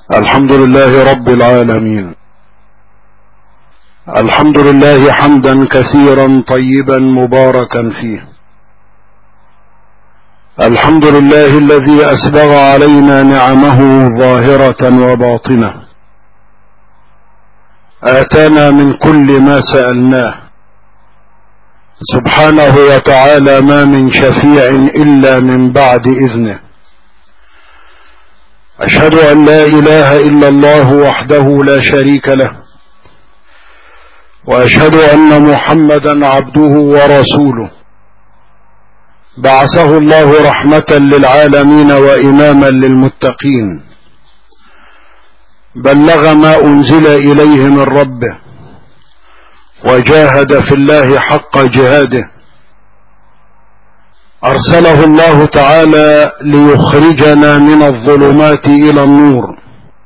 الحمد لله رب العالمين. الحمد لله حمدا كثيرا طيبا مباركا فيه. الحمد لله الذي أسبغ علينا نعمه ظاهرة وباطنة، آتانا من كل ما سألناه سبحانه وتعالى، ما من شفيع إلا من بعد إذنه. أشهد أن لا إله إلا الله وحده لا شريك له، وأشهد أن محمدا عبده ورسوله، بعثه الله رحمة للعالمين وإماما للمتقين، بلغ ما أنزل إليه من ربه، وجاهد في الله حق جهاده، أرسله الله تعالى ليخرجنا من الظلمات إلى النور.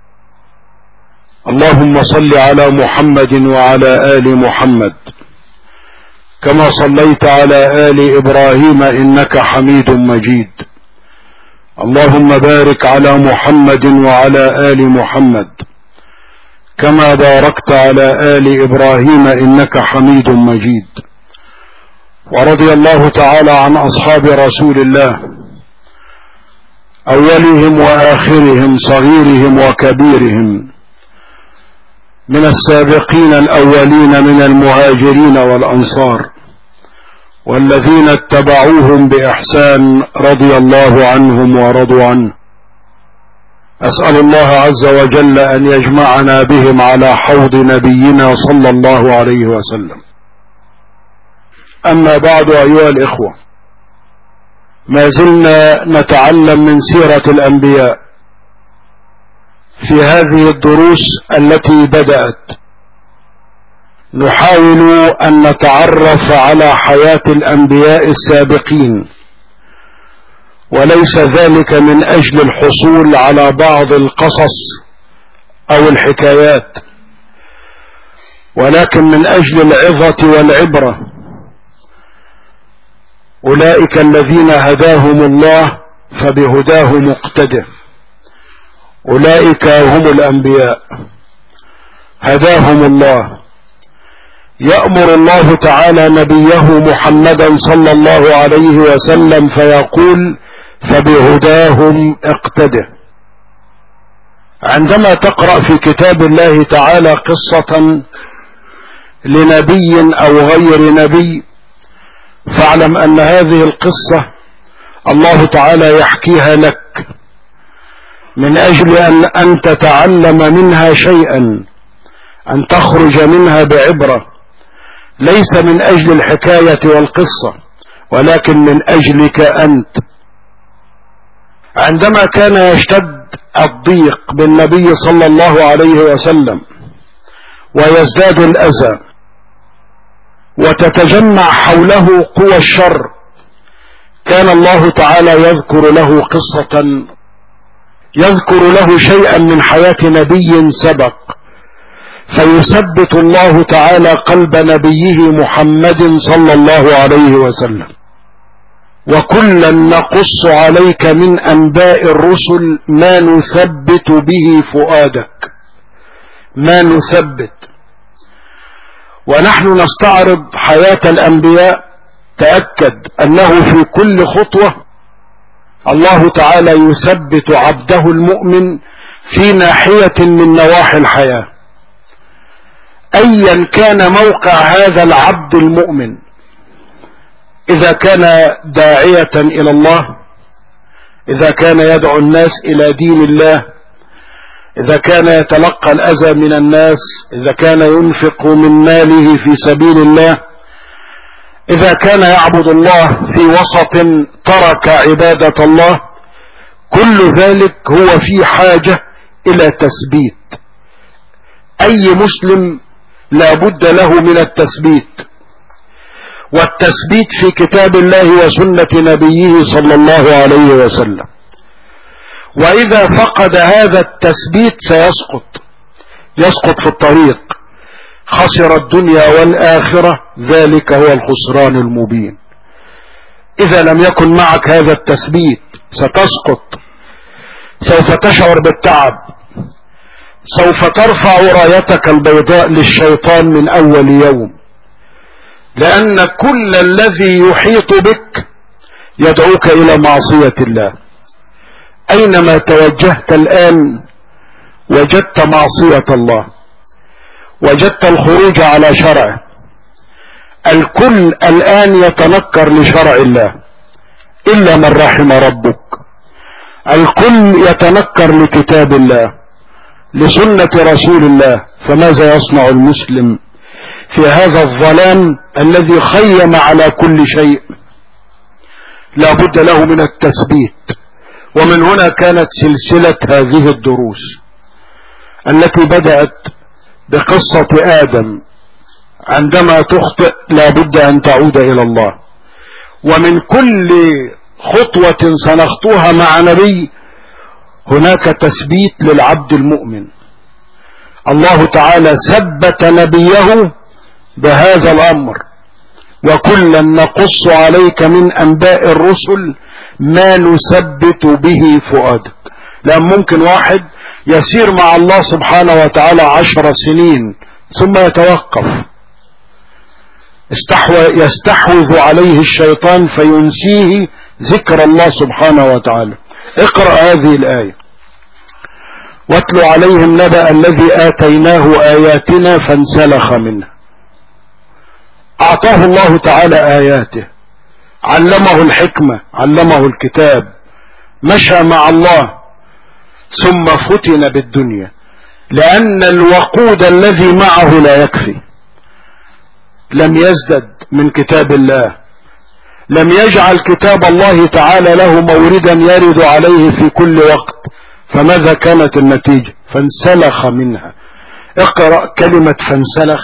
اللهم صل على محمد وعلى آل محمد كما صليت على آل إبراهيم إنك حميد مجيد. اللهم بارك على محمد وعلى آل محمد كما باركت على آل إبراهيم إنك حميد مجيد. ورضي الله تعالى عن أصحاب رسول الله، أولهم وآخرهم، صغيرهم وكبيرهم، من السابقين الأولين من المهاجرين والأنصار، والذين اتبعوهم بإحسان رضي الله عنهم ورضوا عنه. أسأل الله عز وجل أن يجمعنا بهم على حوض نبينا صلى الله عليه وسلم. أما بعد، أيها الإخوة، ما زلنا نتعلم من سيرة الأنبياء في هذه الدروس التي بدأت. نحاول أن نتعرف على حياة الأنبياء السابقين، وليس ذلك من أجل الحصول على بعض القصص أو الحكايات، ولكن من أجل العظة والعبرة. أولئك الذين هداهم الله فبهداه مقتده. أولئك هم الأنبياء هداهم الله. يأمر الله تعالى نبيه محمدا صلى الله عليه وسلم فيقول فبهداهم اقتده. عندما تقرأ في كتاب الله تعالى قصة لنبي أو غير نبي، فاعلم أن هذه القصة الله تعالى يحكيها لك من أجل أن تتعلم منها شيئا، أن تخرج منها بعبرة، ليس من أجل الحكاية والقصة، ولكن من أجلك أنت. عندما كان يشتد الضيق بالنبي صلى الله عليه وسلم ويزداد الأذى وتتجمع حوله قوى الشر، كان الله تعالى يذكر له قصة، يذكر له شيئا من حياة نبي سبق، فيثبت الله تعالى قلب نبيه محمد صلى الله عليه وسلم. وكلا نقص عليك من أنباء الرسل ما نثبت به فؤادك، ما نثبت. ونحن نستعرض حياة الأنبياء، تأكد أنه في كل خطوة الله تعالى يثبت عبده المؤمن في ناحية من نواحي الحياة، أيا كان موقع هذا العبد المؤمن. إذا كان داعية إلى الله، إذا كان يدعو الناس إلى دين الله، إذا كان يتلقى الأذى من الناس، إذا كان ينفق من ماله في سبيل الله، إذا كان يعبد الله في وسط ترك عبادة الله، كل ذلك هو في حاجة إلى تثبيت. أي مسلم لا بد له من التثبيت، والتثبيت في كتاب الله وسنة نبيه صلى الله عليه وسلم. وإذا فقد هذا التثبيت يسقط في الطريق، خسر الدنيا والآخرة، ذلك هو الخسران المبين. إذا لم يكن معك هذا التثبيت ستسقط، سوف تشعر بالتعب، سوف ترفع رايتك البيضاء للشيطان من اول يوم، لان كل الذي يحيط بك يدعوك الى معصية الله. اينما توجهت الان وجدت معصية الله، وجدت الخروج على شرعه. الكل الان يتنكر لشرع الله الا من رحم ربك. الكل يتنكر لكتاب الله، لسنة رسول الله. فماذا يصنع المسلم في هذا الظلام الذي خيم على كل شيء؟ لا بد له من التثبيت. ومن هنا كانت سلسلة هذه الدروس التي بدأت بقصة آدم. عندما تخطئ لا بد أن تعود إلى الله. ومن كل خطوة سنخطوها مع نبي هناك تثبيت للعبد المؤمن. الله تعالى ثبت نبيه بهذا الأمر: وكلا نقص عليك من أنباء الرسل ما نثبت به فؤادك. لأن ممكن واحد يسير مع الله سبحانه وتعالى 10 سنين ثم يتوقف، يستحوذ عليه الشيطان فينسيه ذكر الله سبحانه وتعالى. اقرأ هذه الآية: واتل عليهم نبأ الذي آتيناه آياتنا فانسلخ منها. أعطاه الله تعالى آياته، علمه الحكمة، علمه الكتاب، مشى مع الله، ثم فتن بالدنيا، لأن الوقود الذي معه لا يكفي. لم يزدد من كتاب الله، لم يجعل كتاب الله تعالى له موردا يرد عليه في كل وقت. فماذا كانت النتيجة؟ فانسلخ منها. اقرأ كلمة فانسلخ.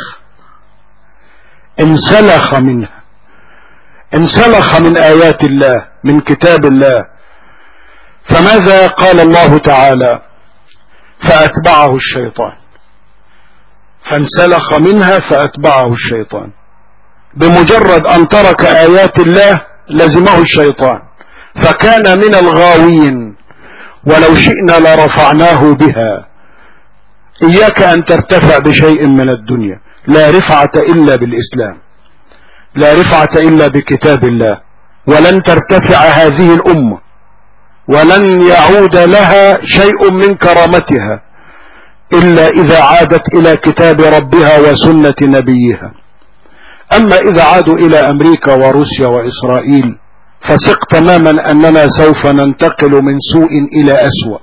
انسلخ منها، انسلخ من آيات الله، من كتاب الله. فماذا قال الله تعالى؟ فأتبعه الشيطان. فانسلخ منها فأتبعه الشيطان. بمجرد أن ترك آيات الله لزمه الشيطان فكان من الغاوين. ولو شئنا لرفعناه بها. إياك أن ترتفع بشيء من الدنيا. لا رفعة إلا بالإسلام، لا رفعة إلا بكتاب الله. ولن ترتفع هذه الأمة ولن يعود لها شيء من كرامتها إلا إذا عادت إلى كتاب ربها وسنة نبيها. أما إذا عادوا إلى أمريكا وروسيا وإسرائيل فثق تماما أننا سوف ننتقل من سوء إلى أسوأ.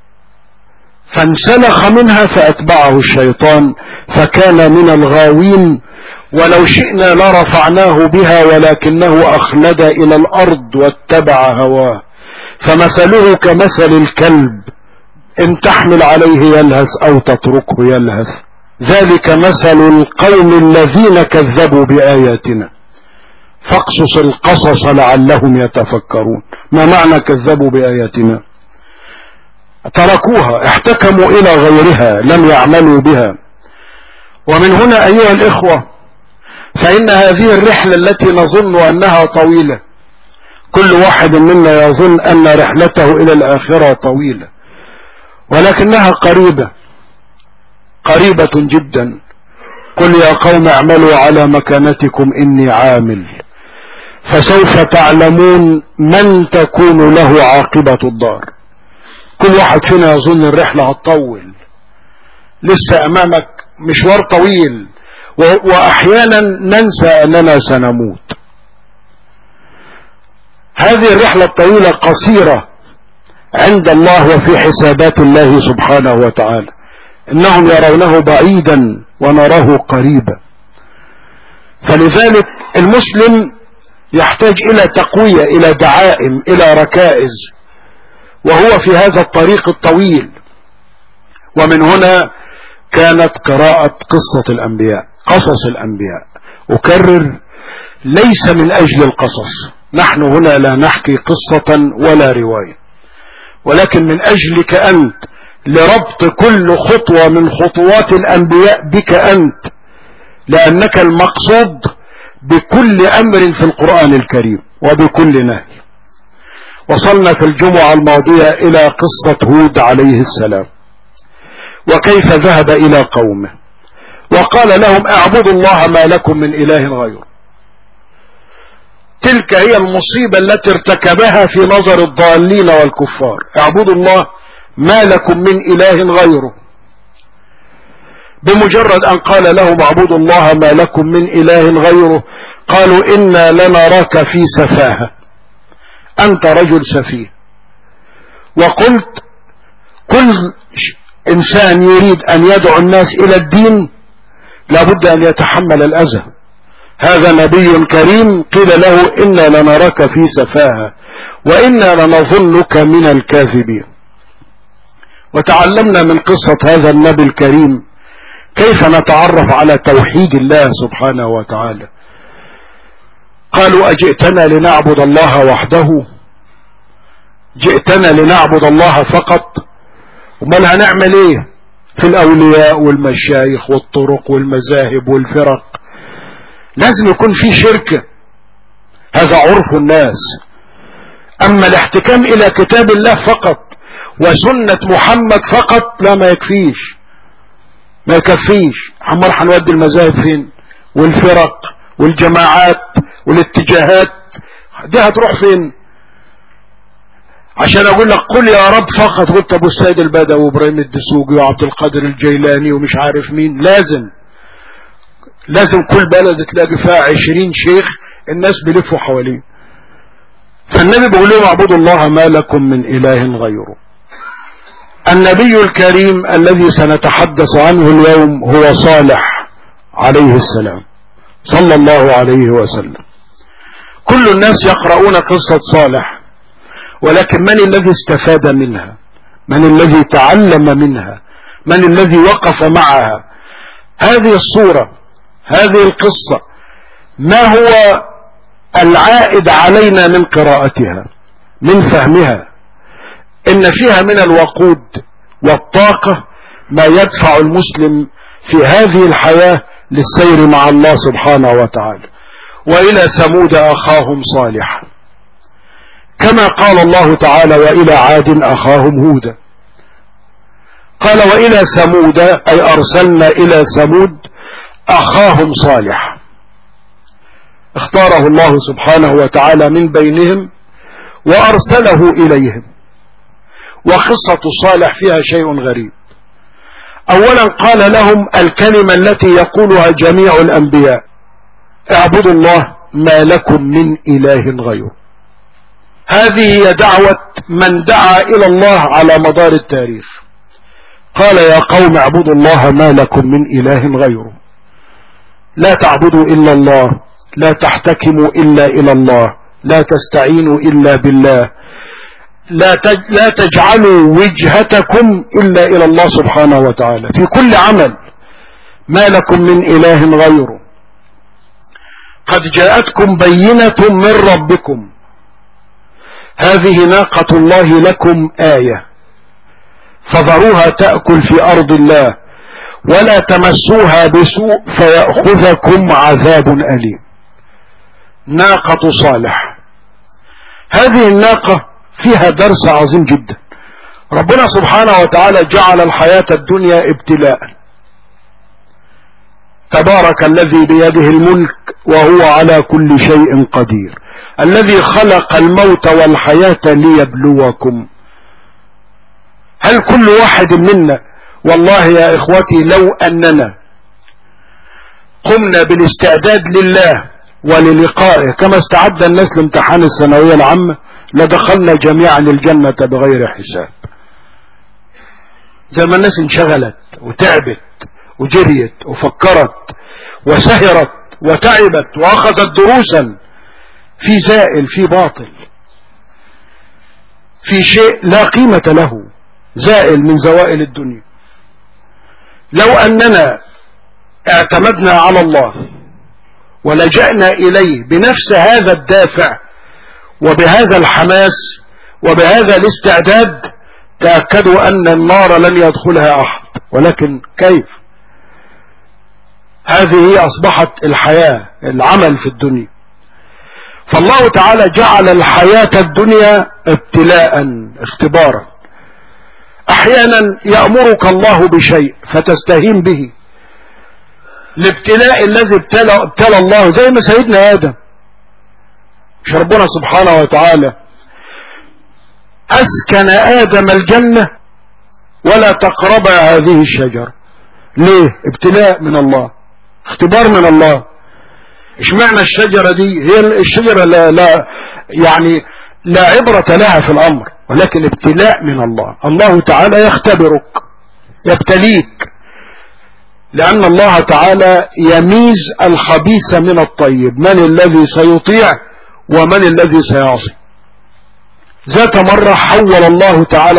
فانسلخ منها فأتبعه الشيطان فكان من الغاوين. ولو شئنا لرفعناه بها ولكنه أخلد إلى الأرض واتبع هواه. فمثله كمثل الكلب إن تحمل عليه يلهث أو تتركه يلهث. ذلك مثل القوم الذين كذبوا بآياتنا فاقصص القصص لعلهم يتفكرون. ما معنى كذبوا بآياتنا؟ تركوها، احتكموا إلى غيرها، لم يعملوا بها. ومن هنا أيها الإخوة فإن هذه الرحلة التي نظن أنها طويلة، كل واحد منا يظن أن رحلته إلى الآخرة طويلة، ولكنها قريبة، قريبة جدا. قل يا قوم اعملوا على مكانتكم إني عامل فسوف تعلمون من تكون له عاقبة الدار. كل واحد فينا يظن الرحلة هتطول، لسه أمامك مشوار طويل، وأحيانا ننسى أننا سنموت. هذه الرحلة الطويلة قصيرة عند الله وفي حسابات الله سبحانه وتعالى. إنهم يرونه بعيدا ونراه قريبا. فلذلك المسلم يحتاج إلى تقوية، إلى دعائم، إلى ركائز، وهو في هذا الطريق الطويل. ومن هنا كانت قراءة قصة الأنبياء، قصص الأنبياء. أكرر، ليس من أجل القصص، نحن هنا لا نحكي قصة ولا رواية، ولكن من أجلك أنت، لربط كل خطوة من خطوات الأنبياء بك أنت، لأنك المقصود بكل أمر في القرآن الكريم وبكل نهي. وصلنا في الجمعة الماضية إلى قصة هود عليه السلام، وكيف ذهب إلى قومه وقال لهم اعبدوا الله ما لكم من إله غيره. تلك هي المصيبة التي ارتكبها في نظر الضالين والكفار، اعبدوا الله ما لكم من إله غيره. بمجرد أن قال لهم اعبدوا الله ما لكم من إله غيره قالوا إنا لنراك في سفاهة، أنت رجل سفيه. وقلت كل إنسان يريد أن يدعو الناس إلى الدين لابد أن يتحمل الأذى. هذا نبي كريم قيل له إنا لنراك في سفاهة وإنا لنظنك من الكاذبين. وتعلمنا من قصة هذا النبي الكريم كيف نتعرف على توحيد الله سبحانه وتعالى. قالوا أجئتنا لنعبد الله وحده؟ جئتنا لنعبد الله فقط؟ ومال هنعمل ايه في الأولياء والمشايخ والطرق والمذاهب والفرق؟ لازم يكون في شركة، هذا عرف الناس. أما الاحتكام إلى كتاب الله فقط وسنة محمد فقط لا، ما يكفيش، ما يكفيش. امال هنودي المذاهب فين والفرق والجماعات والاتجاهات؟ دي هتروح فين؟ عشان اقول لك قل يا رب فقط قلت ابو السيد البدوي وابراهيم الدسوقي وعبد القادر الجيلاني ومش عارف مين. لازم كل بلد تلاقي فيها 20 شيخ الناس بيلفوا حواليه. فالنبي بيقول لهم اعبدوا الله ما لكم من اله غيره. النبي الكريم الذي سنتحدث عنه اليوم هو صالح عليه السلام صلى الله عليه وسلم. كل الناس يقرؤون قصة صالح، ولكن من الذي استفاد منها؟ من الذي تعلم منها؟ من الذي وقف معها؟ هذه الصورة، هذه القصة، ما هو العائد علينا من قراءتها، من فهمها؟ إن فيها من الوقود والطاقة ما يدفع المسلم في هذه الحياة للسير مع الله سبحانه وتعالى. وإلى ثمود أخاهم صالحا، كما قال الله تعالى وإلى عاد أخاهم هودا. قال وإلى ثمود أي أرسلنا إلى ثمود أخاهم صالح، اختاره الله سبحانه وتعالى من بينهم وأرسله إليهم. وقصة صالح فيها شيء غريب. أولا قال لهم الكلمة التي يقولها جميع الأنبياء: اعبدوا الله ما لكم من إله غيره. هذه هي دعوة من دعا إلى الله على مدار التاريخ. قال يا قوم اعبدوا الله ما لكم من إله غيره، لا تعبدوا إلا الله، لا تحتكموا إلا إلى الله، لا تستعينوا إلا بالله، لا تجعلوا وجهتكم إلا إلى الله سبحانه وتعالى في كل عمل. ما لكم من إله غيره، قد جاءتكم بينة من ربكم، هذه ناقة الله لكم آية فذروها تأكل في أرض الله ولا تمسوها بسوء فيأخذكم عذاب أليم. ناقة صالح، هذه الناقة فيها درس عظيم جدا. ربنا سبحانه وتعالى جعل الحياة الدنيا ابتلاء. تبارك الذي بيده الملك وهو على كل شيء قدير، الذي خلق الموت والحياة ليبلوكم. هل كل واحد منا، والله يا إخوتي لو أننا قمنا بالاستعداد لله وللقائه كما استعد الناس لامتحان الثانوية العامة لدخلنا جميعا الجنة بغير حساب. زي ما الناس انشغلت وتعبت وجريت وفكرت وسهرت وتعبت وأخذت دروسا في زائل، في باطل، في شيء لا قيمة له، زائل من زوائل الدنيا. لو أننا اعتمدنا على الله ولجأنا إليه بنفس هذا الدافع وبهذا الحماس وبهذا الاستعداد، تأكدوا أن النار لن يدخلها أحد. ولكن كيف؟ هذه هي أصبحت الحياة، العمل في الدنيا. فالله تعالى جعل الحياة الدنيا ابتلاء، اختبارا. احيانا يأمرك الله بشيء فتستهين به. الابتلاء الذي ابتلى الله زي ما سيدنا آدم، مش ربنا سبحانه وتعالى أسكن آدم الجنة ولا تقرب هذه الشجرة؟ ليه؟ ابتلاء من الله، اختبار من الله. اشمعنى الشجرة دي؟ هي الشجرة لا يعني لا عبرة لها في الأمر، ولكن ابتلاء من الله. الله تعالى يختبرك، يبتليك، لأن الله تعالى يميز الخبيث من الطيب، من الذي سيطيع ومن الذي سيعصي. ذات مرة حول الله تعالى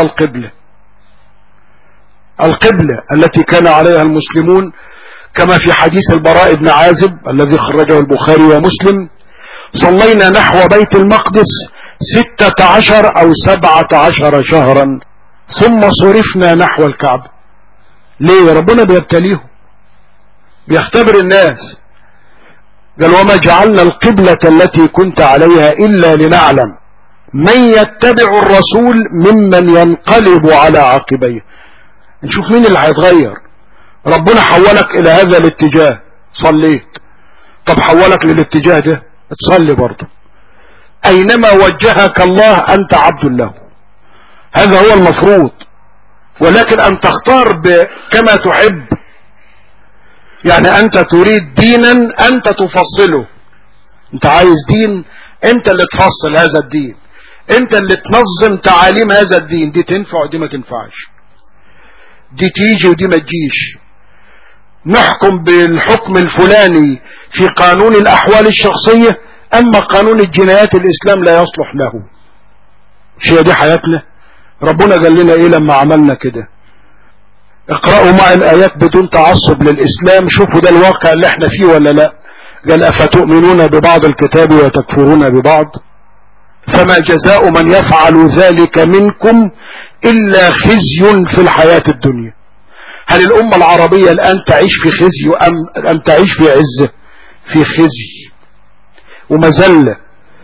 القبلة التي كان عليها المسلمون، كما في حديث البراء بن عازب الذي خرجه البخاري ومسلم: صلينا نحو بيت المقدس 16 أو 17 شهرا ثم صرفنا نحو الكعبة. ليه؟ ربنا بيبتليهم، بيختبر الناس. قال: وما جعلنا القبلة التي كنت عليها إلا لنعلم من يتبع الرسول ممن ينقلب على عقبيه. نشوف مين اللي هيتغير. ربنا حولك إلى هذا الاتجاه، صليت. طب حولك للاتجاه ده، تصلي برضه. أينما وجهك الله أنت عبد له، هذا هو المفروض. ولكن أن تختار كما تحب، يعني أنت تريد دينا أنت تفصله. أنت عايز دين، أنت اللي تفصل هذا الدين، أنت اللي تنظم تعاليم هذا الدين. دي تنفع ودي ما تنفعش، دي تيجي ودي ما تجيش. نحكم بالحكم الفلاني في قانون الأحوال الشخصية، أما قانون الجنايات الإسلام لا يصلح له. شيء دي حياتنا. ربنا قال لنا إيه لما عملنا كده؟ اقرأوا مع الآيات بدون تعصب للإسلام، شوفوا ده الواقع اللي احنا فيه ولا لا. قال: أفتؤمنون ببعض الكتاب وتكفرون ببعض، فما جزاء من يفعل ذلك منكم إلا خزي في الحياة الدنيا. هل الأمة العربية الآن تعيش في خزي أم تعيش في عزة؟ في خزي ومذلة.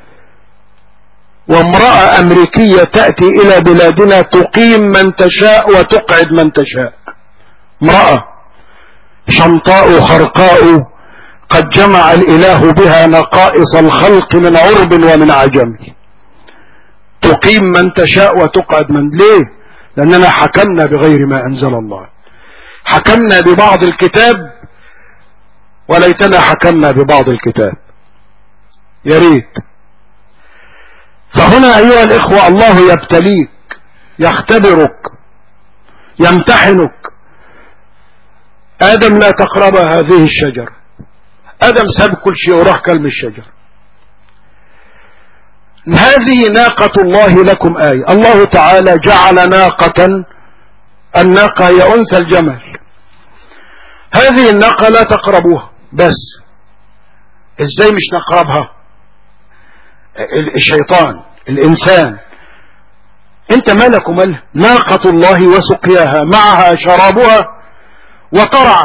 وامرأة أمريكية تأتي إلى بلادنا تقيم من تشاء وتقعد من تشاء. امرأة شمطاء خرقاء قد جمع الإله بها نقائص الخلق من عرب ومن عجم، تقيم من تشاء وتقعد من. ليه؟ لأننا حكمنا بغير ما أنزل الله، حكمنا ببعض الكتاب وليتنا حكمنا ببعض الكتاب. يا ريت. فهنا أيها الإخوة الله يبتليك، يختبرك، يمتحنك. آدم لا تقرب هذه الشجرة. آدم ساب كل شيء وراح كلم الشجر. هذه ناقة الله لكم آية. الله تعالى جعل ناقة، الناقة هي أنثى الجمل. هذه الناقة لا تقربوها. بس ازاي مش نقربها؟ الشيطان، الإنسان، انت مالك ومالها؟ ناقة الله وسقياها، معها شرابها وترعى،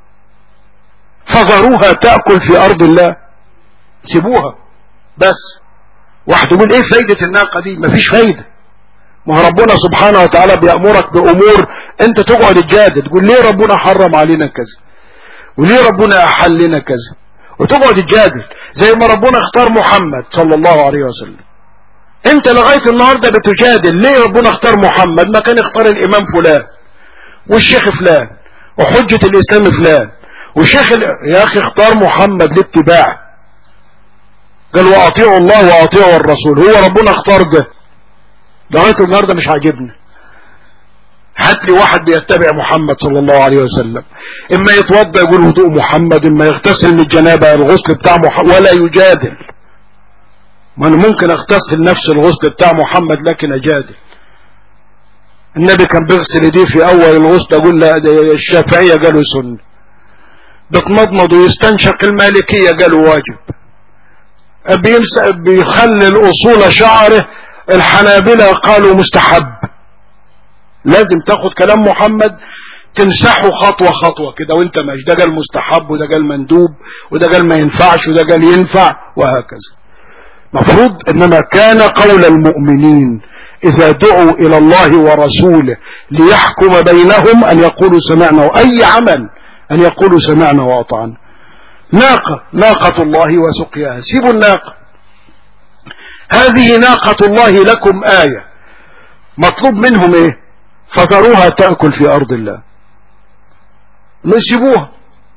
فذروها تأكل في أرض الله، سيبوها. بس واحد يقول ايه فايدة الناقة دي؟ مفيش فايدة. ما هو ربنا سبحانه وتعالى بيأمرك بأمور انت تقعد تجادل، تقول ليه ربنا حرم علينا كذا وليه ربنا أحل لنا كذا، وتقعد تجادل. زي ما ربنا اختار محمد صلى الله عليه وسلم، انت لغاية النهاردة بتجادل ليه ربنا اختار محمد، ما كان اختار الامام فلان والشيخ فلان وحجة الاسلام فلان وشيخ يا اخي اختار محمد لاتباع. قال: واطيعوا الله واطيعوا الرسول. هو ربنا اختار ده. لغاية النهاردة مش عاجبنا. هات لي واحد بيتبع محمد صلى الله عليه وسلم، اما يتوضى يقول وضوء محمد، اما يغتسل من الجنابة الغسل بتاع محمد، ولا يجادل. ما انا ممكن اغتسل نفس الغسل بتاع محمد لكن اجادل. النبي كان بيغسل يديه في اول الغسل، اقول لا الشافعية قالوا سنة. بتمضمض ويستنشق، المالكية قالوا واجب. بيخلل اصول شعره، الحنابلة قالوا مستحب. لازم تاخد كلام محمد تمسحه خطوة خطوة كده وانت ماشي. ده قال مستحب وده قال مندوب وده قال ما ينفعش وده قال ينفع وهكذا. مفروض. انما كان قول المؤمنين إذا دعوا إلى الله ورسوله ليحكم بينهم أن يقولوا سمعنا، وأي عمل أن يقولوا سمعنا وأطعنا. ناقة الله وسقياها، سيبوا الناقة، هذه ناقة الله لكم آية، مطلوب منهم إيه؟ فذروها تأكل في أرض الله، نسيبوها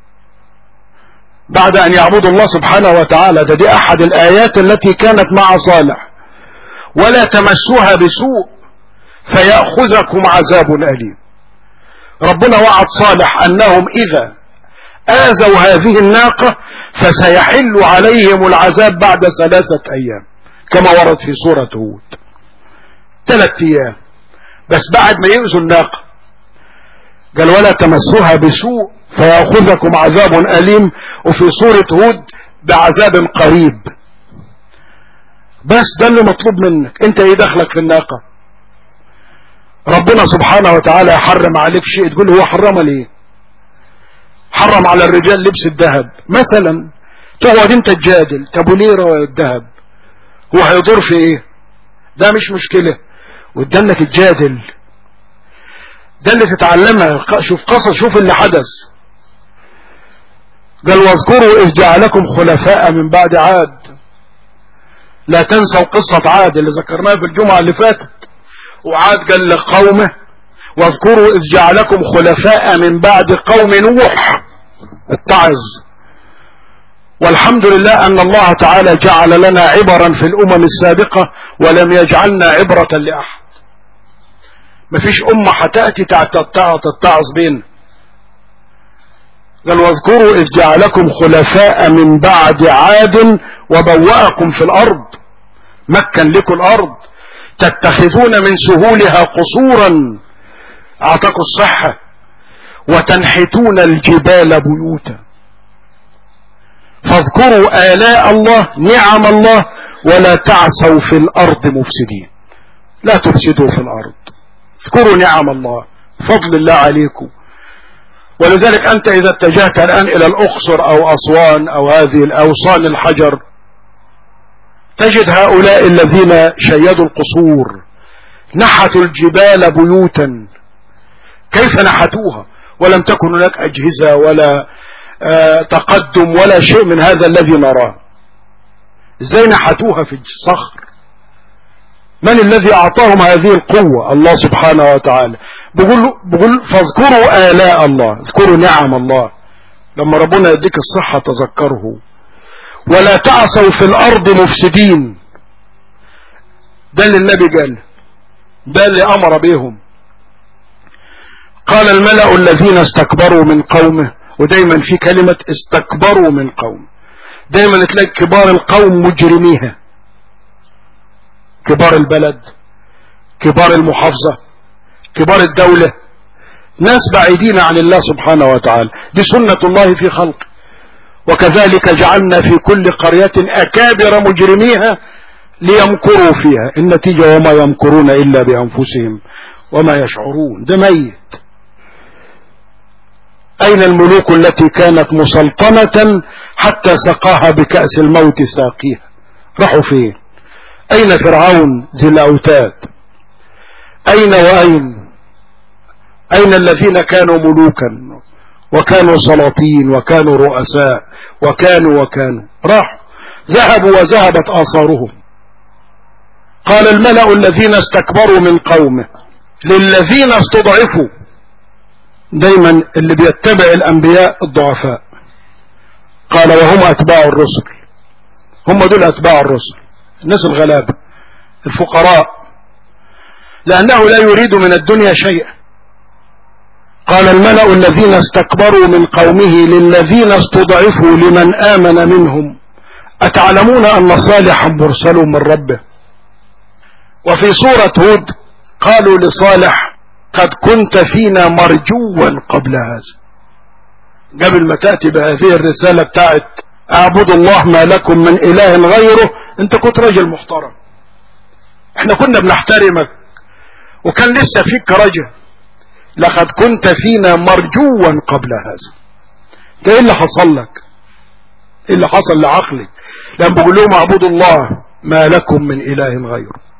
بعد أن يعبدوا الله سبحانه وتعالى. دي أحد الآيات التي كانت مع صالح، ولا تمسوها بسوء فيأخذكم عذاب أليم. ربنا وعد صالح أنهم إذا آذوا هذه الناقة فسيحل عليهم العذاب بعد 3 أيام كما ورد في سورة هود. 3 أيام بس بعد ما يؤذوا الناقة. قال ولا تمسوها بسوء فيأخذكم عذاب أليم، وفي سورة هود بعذاب قريب. بس ده اللي مطلوب منك. انت ايه دخلك في الناقة؟ ربنا سبحانه وتعالى يحرم عليك شيء تقول هو حرم ليه؟ حرم على الرجال لبس الذهب مثلا، تقعد انت تجادل طب وليه الذهب هو هيضر في ايه؟ ده مش مشكلة، وتدنك تجادل. ده اللي تتعلمها. شوف قصص، شوف اللي حدث. قال واذكروا إذ جعلكم خلفاء من بعد عاد. لا تنسوا قصة عاد اللي ذكرناها في الجمعة اللي فاتت. وعاد قال لقومه واذكروا إذ جعلكم خلفاء من بعد قوم نوح. اتعظ. والحمد لله أن الله تعالى جعل لنا عبرا في الأمم السابقة ولم يجعلنا عبرة لأحد. مفيش أمة حتأتي تتعظ بين. قال واذكروا إذ جعلكم خلفاء من بعد عاد وبوأكم في الأرض، مكن لكم الأرض، تتخذون من سهولها قصورا، أعطاكم الصحة، وتنحتون الجبال بيوتا. فاذكروا آلاء الله، نعم الله، ولا تعثوا في الأرض مفسدين. لا تفسدوا في الأرض، اذكروا نعم الله، فضل الله عليكم. ولذلك أنت إذا اتجهت الآن إلى الأقصر أو أسوان أو هذه الأوصان الحجر تجد هؤلاء الذين شيدوا القصور نحتوا الجبال بيوتا. كيف نحتوها ولم تكن هناك أجهزة ولا تقدم ولا شيء من هذا الذي نراه؟ ازاي نحتوها في الصخر؟ من الذي أعطاهم هذه القوة؟ الله سبحانه وتعالى. بقول فاذكروا آلاء الله، اذكروا نعم الله. لما ربنا يديك الصحة تذكره. ولا تعثوا في الأرض مفسدين. ده اللي النبي قال، ده اللي أمر بهم. قال الملأ الذين استكبروا من قومه. ودايما في كلمة استكبروا من قوم، دايما تلاقي كبار القوم مجرميها، كبار البلد، كبار المحافظة، كبار الدولة، ناس بعيدين عن الله سبحانه وتعالى. دي سنة الله في خلق. وكذلك جعلنا في كل قرية أكابر مجرميها ليمكروا فيها. النتيجة وما يمكرون إلا بأنفسهم وما يشعرون. ده ميت. أين الملوك التي كانت مسلطنة حتى سقاها بكأس الموت ساقيها؟ راحوا فين؟ أين فرعون ذي الأوتاد؟ أين وأين؟ أين الذين كانوا ملوكا وكانوا سلاطين وكانوا رؤساء وكانوا راحوا، ذهبوا وذهبت آثارهم. قال الملأ الذين استكبروا من قومه للذين استضعفوا. دايما اللي بيتبع الأنبياء الضعفاء. قال وهم أتباع الرسل. هم دول أتباع الرسل، الناس الغلابة الفقراء، لأنه لا يريد من الدنيا شيئا. قال الملأ الذين استكبروا من قومه للذين استضعفوا لمن آمن منهم أتعلمون أن صالحا مرسل من ربه. وفي سورة هود قالوا لصالح قد كنت فينا مرجوا قبل هذا. قبل ما تأتي بهذه الرسالة بتاعت اعبدوا الله ما لكم من إله غيره، انت كنت راجل محترم، احنا كنا بنحترمك وكان لسه فيك رجل. لقد كنت فينا مرجوا قبل هذا. ده ايه اللي حصل لك؟ ايه اللي حصل لعقلك لما بقول لهم اعبدوا الله ما لكم من إله غيره؟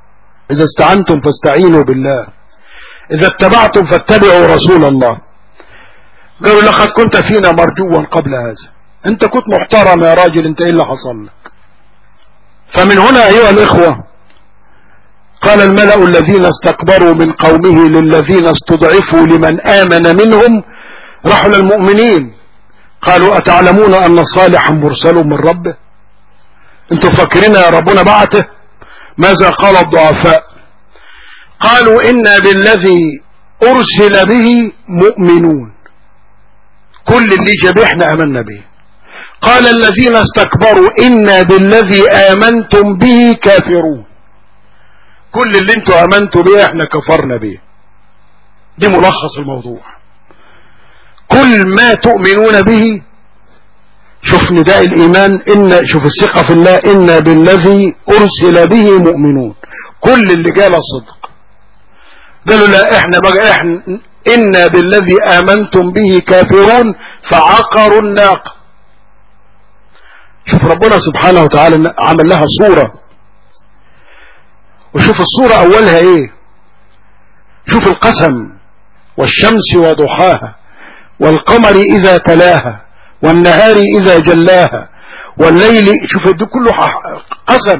إذا استعنتم فاستعينوا بالله، إذا اتبعتم فاتبعوا رسول الله. قالوا لقد كنت فينا مرجوا قبل هذا، انت كنت محترم يا راجل، انت ايه اللي حصل لك؟ فمن هنا ايها الاخوة قال الملأ الذين استكبروا من قومه للذين استضعفوا لمن آمن منهم، راحوا للمؤمنين قالوا أتعلمون أن صالحا مرسل من ربه؟ انتوا فاكرين يا ربنا بعته؟ ماذا قال الضعفاء؟ قالوا إنا بالذي أرسل به مؤمنون، كل اللي جاب احنا آمنا به. قال الذين استكبروا إنا بالذي آمنتم به كافرون، كل اللي انتوا آمنتوا به احنا كفرنا به. دي ملخص الموضوع. كل ما تؤمنون به، شوف نداء الإيمان، شوف الثقة في الله، إنا بالذي أرسل به مؤمنون، كل اللي قال صدق. قالوا لا احنا بقى إنا بالذي آمنتم به كافرون فعقروا الناقة. شوف ربنا سبحانه وتعالى عمل لها صورة، وشوف الصورة أولها إيه. شوف القسم والشمس وضحاها والقمر إذا تلاها والنهار إذا جلاها والليل، شوف ده كله قسم.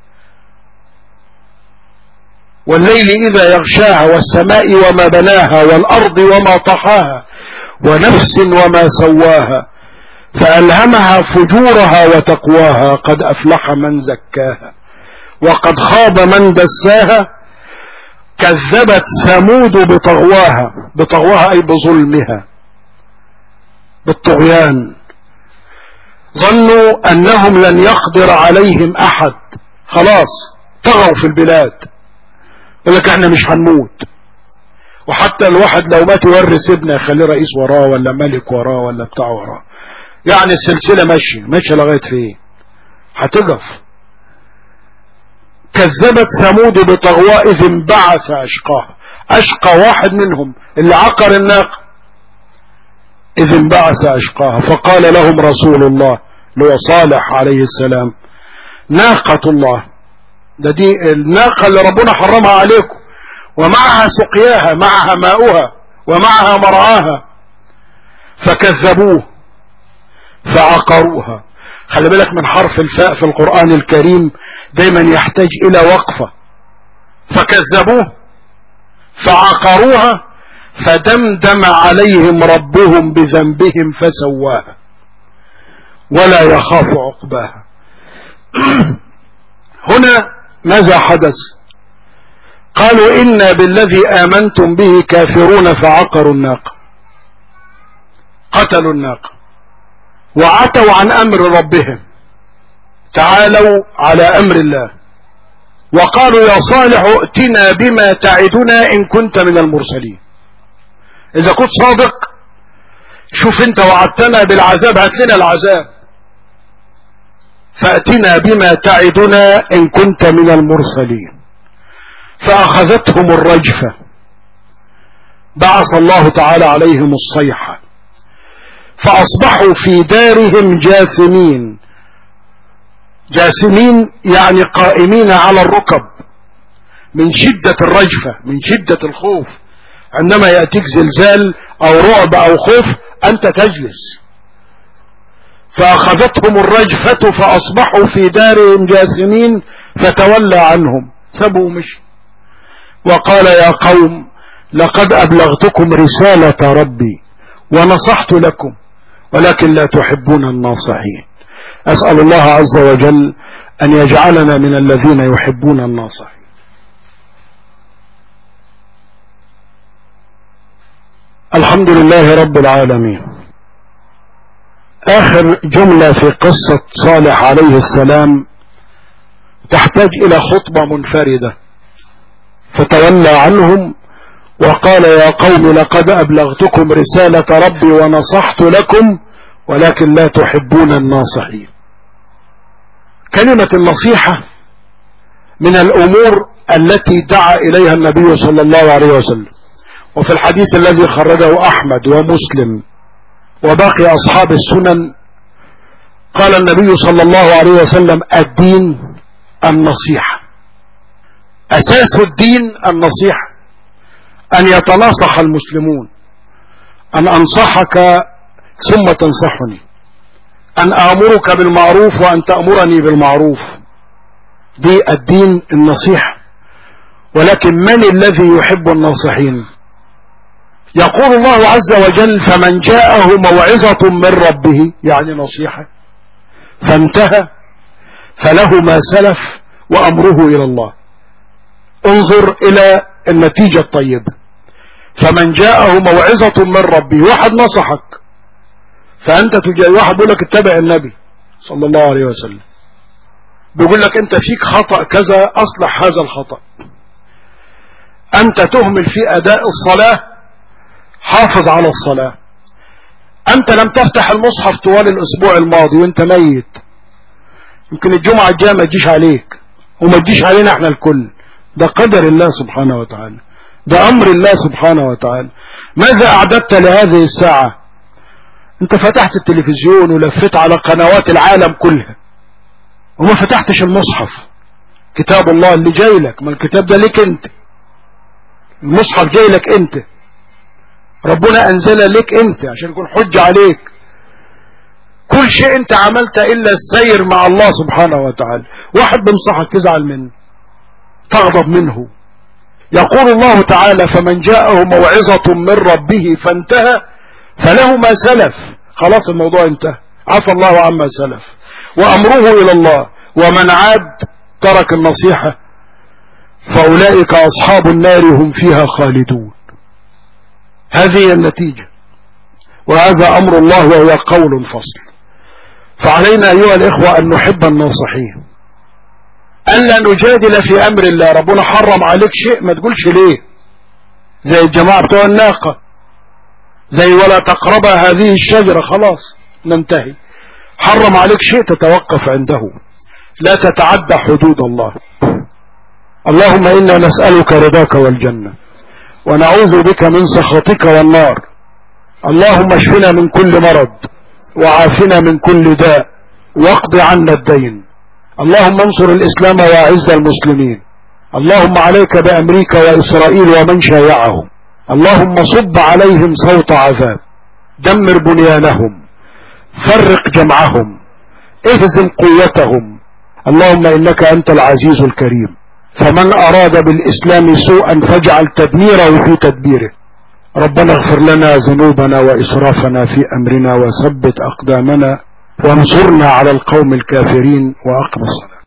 والليل إذا يغشاها والسماء وما بناها والأرض وما طحاها ونفس وما سواها فألهمها فجورها وتقواها قد أفلح من زكاها وقد خاب من دساها. كذبت ثمود بطغواها، بطغواها أي بظلمها، بالطغيان. ظنوا أنهم لن يقدر عليهم أحد، خلاص طغوا في البلاد، يقول لك احنا مش هنموت. وحتى الواحد لو مات يورث ابنه يخليه رئيس وراه ولا ملك وراه ولا بتاع وراه، يعني السلسلة ماشية لغاية فين؟ هتقف. كذبت ثمود بطغواء إذ انبعث أشقاها، أشقى واحد منهم اللي عقر الناقة، إذ انبعث أشقاها فقال لهم رسول الله اللي هو صالح عليه السلام ناقة الله، دي الناقة اللي ربنا حرمها عليكم، ومعها سقياها، معها ماؤها ومعها مرعاها، فكذبوه فعقروها. خلي بالك من حرف الفاء في القرآن الكريم دايما يحتاج إلى وقفة. فكذبوه فعقروها فدمدم عليهم ربهم بذنبهم فسواها ولا يخاف عقباها. هنا ماذا حدث؟ قالوا إنا بالذي آمنتم به كافرون فعقروا الناقة، قتلوا الناقة وعتوا عن أمر ربهم، تعالوا على أمر الله، وقالوا يا صالح ائتنا بما تعدنا إن كنت من المرسلين. إذا كنت صادق شوف انت وعدتنا بالعذاب، هات لنا العذاب، فأتنا بما تعدنا إن كنت من المرسلين. فأخذتهم الرجفة، بعث الله تعالى عليهم الصيحة فأصبحوا في دارهم جاثمين. جاثمين يعني قائمين على الركب من شدة الرجفة، من شدة الخوف. عندما يأتيك زلزال أو رعب أو خوف أنت تجلس. فأخذتهم الرجفة فأصبحوا في دارهم جاثمين فتولى عنهم، سبوا مشي. وقال يا قوم لقد أبلغتكم رسالة ربي ونصحت لكم ولكن لا تحبون الناصحين. أسأل الله عز وجل أن يجعلنا من الذين يحبون الناصحين. الحمد لله رب العالمين. آخر جملة في قصة صالح عليه السلام تحتاج إلى خطبة منفردة. فتولى عنهم وقال يا قوم لقد أبلغتكم رسالة ربي ونصحت لكم ولكن لا تحبون الناصحين. كلمة النصيحة من الأمور التي دعا إليها النبي صلى الله عليه وسلم. وفي الحديث الذي خرجه أحمد ومسلم وباقي أصحاب السنن قال النبي صلى الله عليه وسلم الدين النصيحة. أساس الدين النصيحة، أن يتناصح المسلمون، أن أنصحك ثم تنصحني، أن آمرك بالمعروف وأن تأمرني بالمعروف، دي الدين النصيحة. ولكن من الذي يحب الناصحين؟ يقول الله عز وجل: فمن جاءه موعظة من ربه، يعني نصيحة، فانتهى فله ما سلف وأمره إلى الله. انظر إلى النتيجة الطيبة. فمن جاءه موعظة من ربه، واحد نصحك فأنت تجي، واحد بيقول لك اتبع النبي صلى الله عليه وسلم، بيقول لك أنت فيك خطأ كذا، أصلح هذا الخطأ. أنت تهمل في أداء الصلاة، حافظ على الصلاة. أنت لم تفتح المصحف طوال الأسبوع الماضي وأنت ميت، يمكن الجمعة الجاية ما تجيش عليك وما تجيش علينا احنا الكل. ده قدر الله سبحانه وتعالى، ده أمر الله سبحانه وتعالى. ماذا أعددت لهذه الساعة؟ أنت فتحت التلفزيون ولفت على قنوات العالم كلها وما فتحتش المصحف، كتاب الله اللي جاي لك. ما الكتاب ده لك أنت، المصحف جاي لك أنت، ربنا أنزل لك أنت عشان يكون حجة عليك. كل شيء أنت عملت إلا السير مع الله سبحانه وتعالى. واحد بنصحك تزعل منه، تغضب منه. يقول الله تعالى: فمن جاءه موعظة من ربه فانتهى فله ما سلف، خلاص الموضوع انتهى، عفى الله عما سلف وأمره إلى الله. ومن عاد ترك النصيحة فأولئك أصحاب النار هم فيها خالدون. هذه النتيجة، وهذا أمر الله وهو قول فصل. فعلينا أيها الإخوة أن نحب الناصحين، ألا نجادل في أمر الله. ربنا حرم عليك شيء ما تقولش ليه، زي الجماعة بتوع الناقة، زي ولا تقرب هذه الشجرة، خلاص ننتهي. حرم عليك شيء تتوقف عنده، لا تتعدى حدود الله. اللهم إنا نسألك رضاك والجنة ونعوذ بك من سخطك والنار. اللهم اشفنا من كل مرض وعافنا من كل داء واقض عنا الدين. اللهم انصر الإسلام وأعز المسلمين. اللهم عليك بأمريكا وإسرائيل ومن شايعهم. اللهم صب عليهم صوت عذاب، دمر بنيانهم، فرق جمعهم، اهزم قوتهم. اللهم إنك أنت العزيز الكريم، فمن أراد بالإسلام سوءا فاجعل تدميره في تدبيره. ربنا اغفر لنا ذنوبنا وإسرافنا في أمرنا وثبت أقدامنا وانصرنا على القوم الكافرين. وأقم الصلاة.